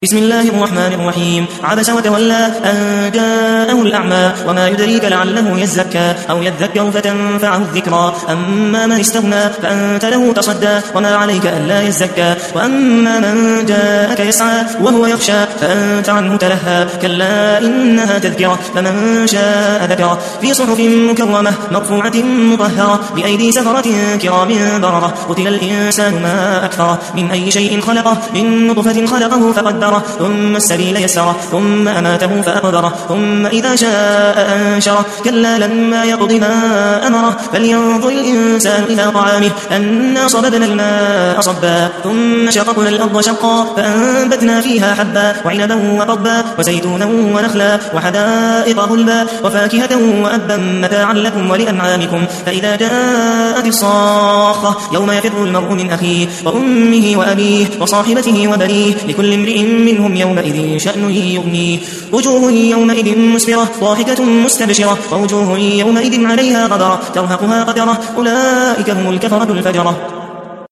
بسم الله الرحمن الرحيم. عبس وتولى أن جاءه الأعمى وما يدريك لعله يزكى أو يذكر فتنفعه الذكرى. أما من استغنى فأنت له تصدى وما عليك ألا يزكى. وأما من جاءك يسعى وهو يخشى فأنت عنه تلهى. كلا إنها تذكرة فمن شاء ذكره في صحف مكرمة مرفوعة مطهرة بأيدي سفرة كرام بررة. قتل الإنسان ما أكفره من أي شيء خلقه من نطفة خلقه فقدره ثم السبيل يسره ثم أماته فأقبره ثم إذا شاء أنشره. كلا لما يقض ما أمره فلينظر الإنسان إلى طعامه أنا صببنا الماء صبا ثم شققنا الأرض شقا فأنبتنا فيها حبا وعنبا وقضبا وزيتونا ونخلا وحدائق غلبا وفاكهة وأبا متاعا لكم ولأنعامكم. فإذا جاءت الصاخة يوم يفر المرء من أخيه وأمه وأبيه وصاحبته وبنيه لكل امرئ منهم يومئذ شأن يغنيه. وجوه يومئذ مسفرة ضاحكة مستبشرة ووجوه يومئذ عليها غبرة ترهقها قترة أولئك هم الكفرة الفجرة.